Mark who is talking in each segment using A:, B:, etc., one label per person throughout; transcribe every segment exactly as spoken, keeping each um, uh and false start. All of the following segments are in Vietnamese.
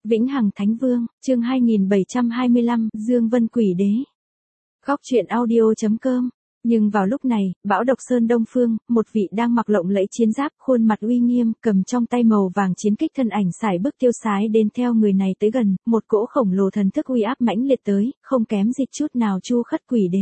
A: Vĩnh Hằng Thánh Vương, chương hai nghìn bảy trăm hai mươi lăm, Dương Vân Quỷ Đế. Góc truyện audio chấm com. Nhưng vào lúc này, Bão Độc Sơn Đông Phương, một vị đang mặc lộng lẫy chiến giáp, khuôn mặt uy nghiêm, cầm trong tay màu vàng chiến kích thân ảnh sải bước tiêu sái đến theo người này tới gần, một cỗ khổng lồ thần thức uy áp mãnh liệt tới, không kém dịch chút nào Chu Khất Quỷ Đế.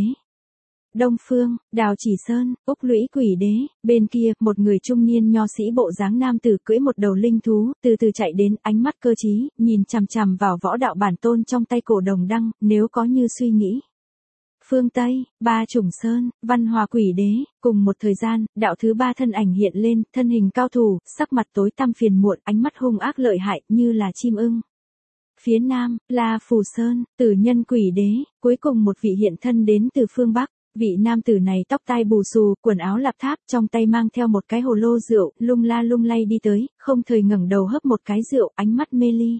A: Đông Phương, Đào Chỉ Sơn, Úc Lũy Quỷ Đế, bên kia, một người trung niên nho sĩ bộ dáng nam tử cưỡi một đầu linh thú, từ từ chạy đến, ánh mắt cơ trí, nhìn chằm chằm vào võ đạo bản tôn trong tay cổ đồng đăng, nếu có như suy nghĩ. Phương Tây, Ba Chủng Sơn, Văn Hòa Quỷ Đế, cùng một thời gian, đạo thứ ba thân ảnh hiện lên, thân hình cao thủ, sắc mặt tối tăm phiền muộn, ánh mắt hung ác lợi hại, như là chim ưng. Phía Nam, La Phù Sơn, Tử Nhân Quỷ Đế, cuối cùng một vị hiện thân đến từ phương Bắc. Vị nam tử này tóc tai bù xù, quần áo lạp tháp, trong tay mang theo một cái hồ lô rượu, lung la lung lay đi tới, không thời ngẩng đầu hấp một cái rượu, ánh mắt mê ly.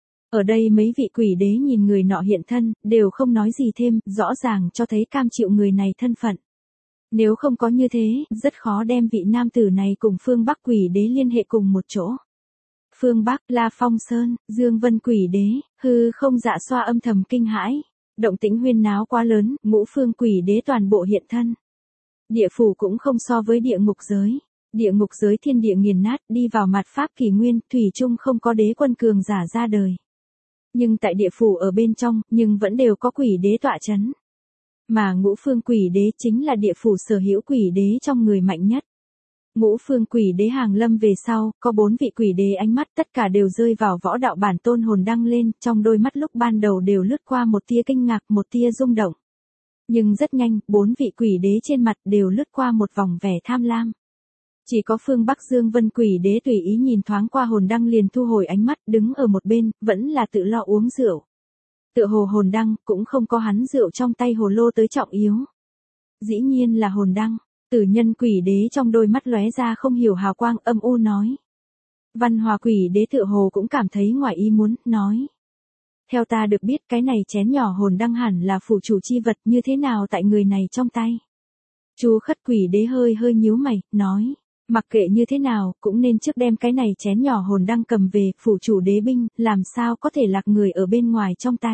A: Ở đây mấy vị quỷ đế nhìn người nọ hiện thân, đều không nói gì thêm, rõ ràng cho thấy cam chịu người này thân phận. Nếu không có như thế, rất khó đem vị nam tử này cùng phương Bắc quỷ đế liên hệ cùng một chỗ. Phương Bắc, La Phong Sơn, Dương Vân Quỷ Đế, hư không dạ xoa âm thầm kinh hãi. Động tĩnh huyên náo quá lớn, ngũ phương quỷ đế toàn bộ hiện thân. Địa phủ cũng không so với địa ngục giới. Địa ngục giới thiên địa nghiền nát, đi vào mạt pháp kỷ nguyên, thủy chung không có đế quân cường giả ra đời. Nhưng tại địa phủ ở bên trong, nhưng vẫn đều có quỷ đế tọa chấn. Mà ngũ phương quỷ đế chính là địa phủ sở hữu quỷ đế trong người mạnh nhất. Ngũ phương quỷ đế hàng lâm về sau, có bốn vị quỷ đế ánh mắt tất cả đều rơi vào võ đạo bản tôn hồn đăng lên, trong đôi mắt lúc ban đầu đều lướt qua một tia kinh ngạc, một tia rung động. Nhưng rất nhanh, bốn vị quỷ đế trên mặt đều lướt qua một vòng vẻ tham lam. Chỉ có phương Bắc Dương Vân Quỷ Đế tùy ý nhìn thoáng qua hồn đăng liền thu hồi ánh mắt, đứng ở một bên, vẫn là tự lo uống rượu. Tựa hồ hồn đăng, cũng không có hắn rượu trong tay hồ lô tới trọng yếu. Dĩ nhiên là hồn đăng. Tử Nhân Quỷ Đế trong đôi mắt lóe ra không hiểu hào quang, âm u nói. Văn Hòa Quỷ Đế tựa hồ cũng cảm thấy ngoài ý muốn, nói. Theo ta được biết cái này chén nhỏ hồn đăng hẳn là phủ chủ chi vật, như thế nào tại người này trong tay. Chu Khất Quỷ Đế hơi hơi nhíu mày, nói. Mặc kệ như thế nào, cũng nên trước đem cái này chén nhỏ hồn đăng cầm về, phủ chủ đế binh, làm sao có thể lạc người ở bên ngoài trong tay.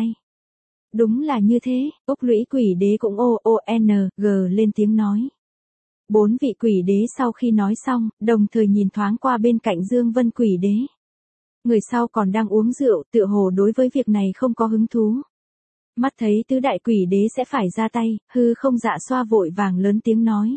A: Đúng là như thế, Úc Lũy Quỷ Đế cũng o o n g lên tiếng nói. Bốn vị quỷ đế sau khi nói xong, đồng thời nhìn thoáng qua bên cạnh Dương Vân Quỷ Đế. Người sau còn đang uống rượu, tựa hồ đối với việc này không có hứng thú. Mắt thấy tứ đại quỷ đế sẽ phải ra tay, hư không dạ xoa vội vàng lớn tiếng nói.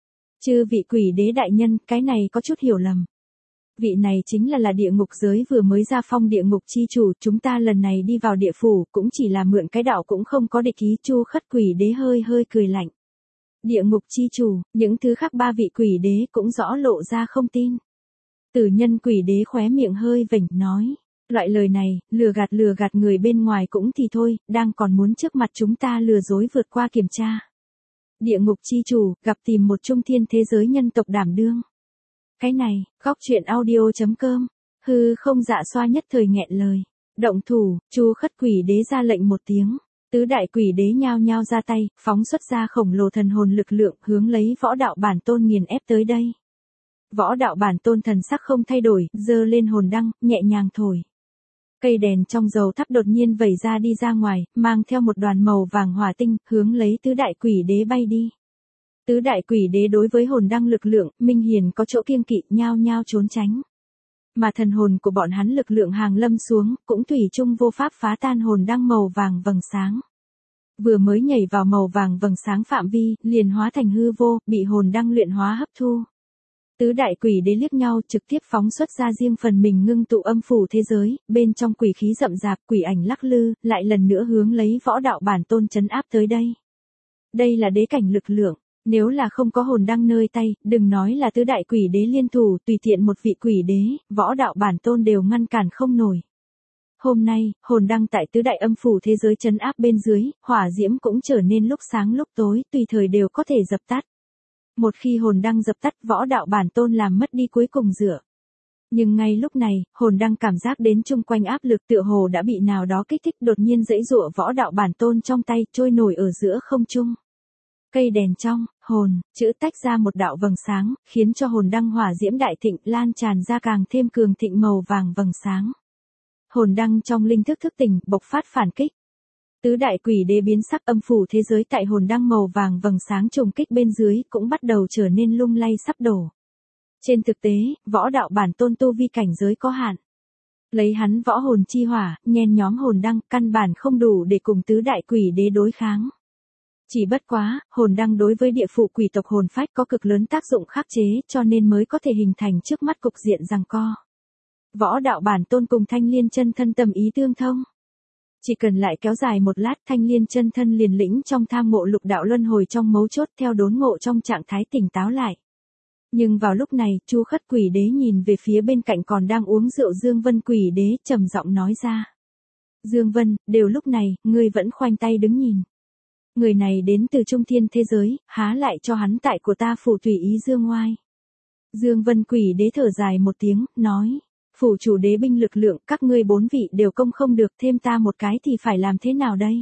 A: Chư vị quỷ đế đại nhân, cái này có chút hiểu lầm. Vị này chính là là địa ngục giới vừa mới ra phong địa ngục chi chủ, chúng ta lần này đi vào địa phủ, cũng chỉ là mượn cái đạo cũng không có địch ý. Chu Khất Quỷ Đế hơi hơi cười lạnh. Địa ngục chi chủ, những thứ khác ba vị quỷ đế cũng rõ lộ ra không tin. Tử Nhân Quỷ Đế khóe miệng hơi vểnh, nói. Loại lời này, lừa gạt lừa gạt người bên ngoài cũng thì thôi, đang còn muốn trước mặt chúng ta lừa dối vượt qua kiểm tra. Địa ngục chi chủ, gặp tìm một trung thiên thế giới nhân tộc đảm đương. Cái này, góc truyện audio chấm com, hư không dạ xoa nhất thời nghẹn lời. Động thủ, Chu Khất Quỷ Đế ra lệnh một tiếng. Tứ đại quỷ đế nhao nhao ra tay, phóng xuất ra khổng lồ thần hồn lực lượng, hướng lấy võ đạo bản tôn nghiền ép tới đây. Võ đạo bản tôn thần sắc không thay đổi, giơ lên hồn đăng, nhẹ nhàng thổi. Cây đèn trong dầu thắp đột nhiên vẩy ra đi ra ngoài, mang theo một đoàn màu vàng hỏa tinh, hướng lấy tứ đại quỷ đế bay đi. Tứ đại quỷ đế đối với hồn đăng lực lượng, minh hiển có chỗ kiêng kỵ, nhao nhao trốn tránh. Mà thần hồn của bọn hắn lực lượng hàng lâm xuống, cũng thủy chung vô pháp phá tan hồn đăng màu vàng vầng sáng. Vừa mới nhảy vào màu vàng vầng sáng phạm vi, liền hóa thành hư vô, bị hồn đăng luyện hóa hấp thu. Tứ đại quỷ đế liếc nhau trực tiếp phóng xuất ra riêng phần mình ngưng tụ âm phủ thế giới, bên trong quỷ khí rậm rạp, quỷ ảnh lắc lư, lại lần nữa hướng lấy võ đạo bản tôn trấn áp tới đây. Đây là đế cảnh lực lượng. Nếu là không có hồn đăng nơi tay, đừng nói là tứ đại quỷ đế liên thủ, tùy tiện một vị quỷ đế, võ đạo bản tôn đều ngăn cản không nổi. Hôm nay, hồn đăng tại tứ đại âm phủ thế giới trấn áp bên dưới, hỏa diễm cũng trở nên lúc sáng lúc tối, tùy thời đều có thể dập tắt. Một khi hồn đăng dập tắt, võ đạo bản tôn làm mất đi cuối cùng dựa. Nhưng ngay lúc này, hồn đăng cảm giác đến chung quanh áp lực tựa hồ đã bị nào đó kích thích, đột nhiên giãy giụa võ đạo bản tôn trong tay, trôi nổi ở giữa không trung. Cây đèn trong, hồn, chữ tách ra một đạo vầng sáng, khiến cho hồn đăng hỏa diễm đại thịnh lan tràn ra càng thêm cường thịnh màu vàng vầng sáng. hồn đăng trong linh thức thức tỉnh, bộc phát phản kích. Tứ đại quỷ đế biến sắc, âm phủ thế giới tại hồn đăng màu vàng vầng sáng trùng kích bên dưới cũng bắt đầu trở nên lung lay sắp đổ. Trên thực tế, võ đạo bản tôn tu vi cảnh giới có hạn. Lấy hắn võ hồn chi hỏa, nhen nhóm hồn đăng, căn bản không đủ để cùng tứ đại quỷ đế đối kháng. Chỉ bất quá, hồn đăng đối với địa phủ quỷ tộc hồn phách có cực lớn tác dụng khắc chế, cho nên mới có thể hình thành trước mắt cục diện giằng co. Võ đạo bản tôn cùng Thanh Liên chân thân tâm ý tương thông. Chỉ cần lại kéo dài một lát, Thanh Liên chân thân liền lĩnh trong tham ngộ lục đạo luân hồi trong mấu chốt theo đốn ngộ trong trạng thái tỉnh táo lại. Nhưng vào lúc này, Chu Khất quỷ đế nhìn về phía bên cạnh còn đang uống rượu Dương Vân quỷ đế, trầm giọng nói ra. Dương Vân, đều lúc này, ngươi vẫn khoanh tay đứng nhìn. Người này đến từ trung thiên thế giới, há lại cho hắn tại của ta phủ tùy ý dương ngoai. Dương Vân quỷ đế thở dài một tiếng, nói. Phủ chủ đế binh lực lượng, các ngươi bốn vị đều công không được, thêm ta một cái thì phải làm thế nào đây?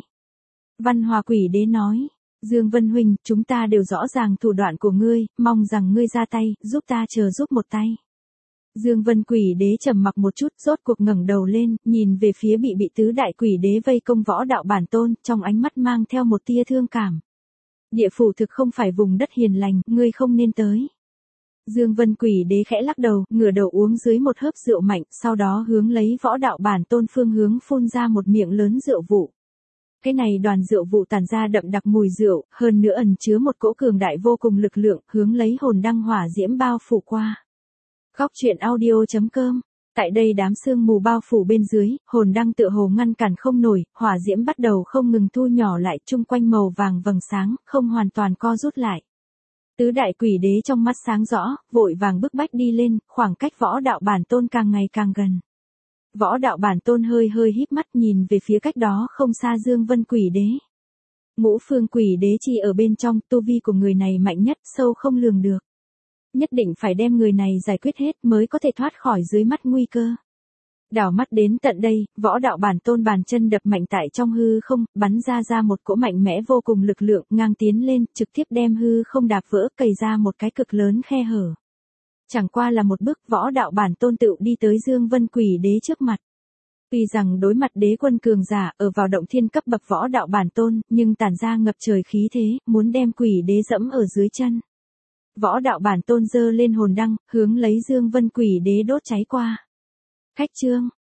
A: Văn Hòa quỷ đế nói. Dương Vân huynh, chúng ta đều rõ ràng thủ đoạn của ngươi, mong rằng ngươi ra tay, giúp ta chờ giúp một tay. Dương Vân quỷ đế trầm mặc một chút, rốt cuộc ngẩng đầu lên, nhìn về phía bị bị tứ đại quỷ đế vây công võ đạo bản tôn, trong ánh mắt mang theo một tia thương cảm. Địa phủ thực không phải vùng đất hiền lành, ngươi không nên tới. Dương Vân quỷ đế khẽ lắc đầu, ngửa đầu uống dưới một hớp rượu mạnh, sau đó hướng lấy võ đạo bản tôn phương hướng phun ra một miệng lớn rượu vụ. Cái này đoàn rượu vụ tản ra đậm đặc mùi rượu, hơn nữa ẩn chứa một cỗ cường đại vô cùng lực lượng, hướng lấy hồn đăng hỏa diễm bao phủ qua. Góc truyện audio chấm com. Tại đây đám sương mù bao phủ bên dưới, hồn đăng tựa hồ ngăn cản không nổi, hỏa diễm bắt đầu không ngừng thu nhỏ lại, chung quanh màu vàng vầng sáng, không hoàn toàn co rút lại. Tứ đại quỷ đế trong mắt sáng rõ, vội vàng bức bách đi lên, khoảng cách võ đạo bản tôn càng ngày càng gần. Võ đạo bản tôn hơi hơi híp mắt nhìn về phía cách đó không xa Dương Vân quỷ đế. Ngũ phương quỷ đế chi ở bên trong, tu vi của người này mạnh nhất, sâu không lường được. Nhất định phải đem người này giải quyết hết mới có thể thoát khỏi dưới mắt nguy cơ. Đảo mắt đến tận đây, võ đạo bản tôn bàn chân đập mạnh tại trong hư không, bắn ra ra một cỗ mạnh mẽ vô cùng lực lượng, ngang tiến lên, trực tiếp đem hư không đạp vỡ, cày ra một cái cực lớn khe hở. Chẳng qua là một bước, võ đạo bản tôn tự đi tới Dương Vân quỷ đế trước mặt. Tuy rằng đối mặt đế quân cường giả ở vào động thiên cấp bậc võ đạo bản tôn, nhưng tản ra ngập trời khí thế, muốn đem quỷ đế dẫm ở dưới chân. Võ đạo bản tôn giơ lên hồn đăng, hướng lấy Dương Vân quỷ đế đốt cháy qua. Khách chương,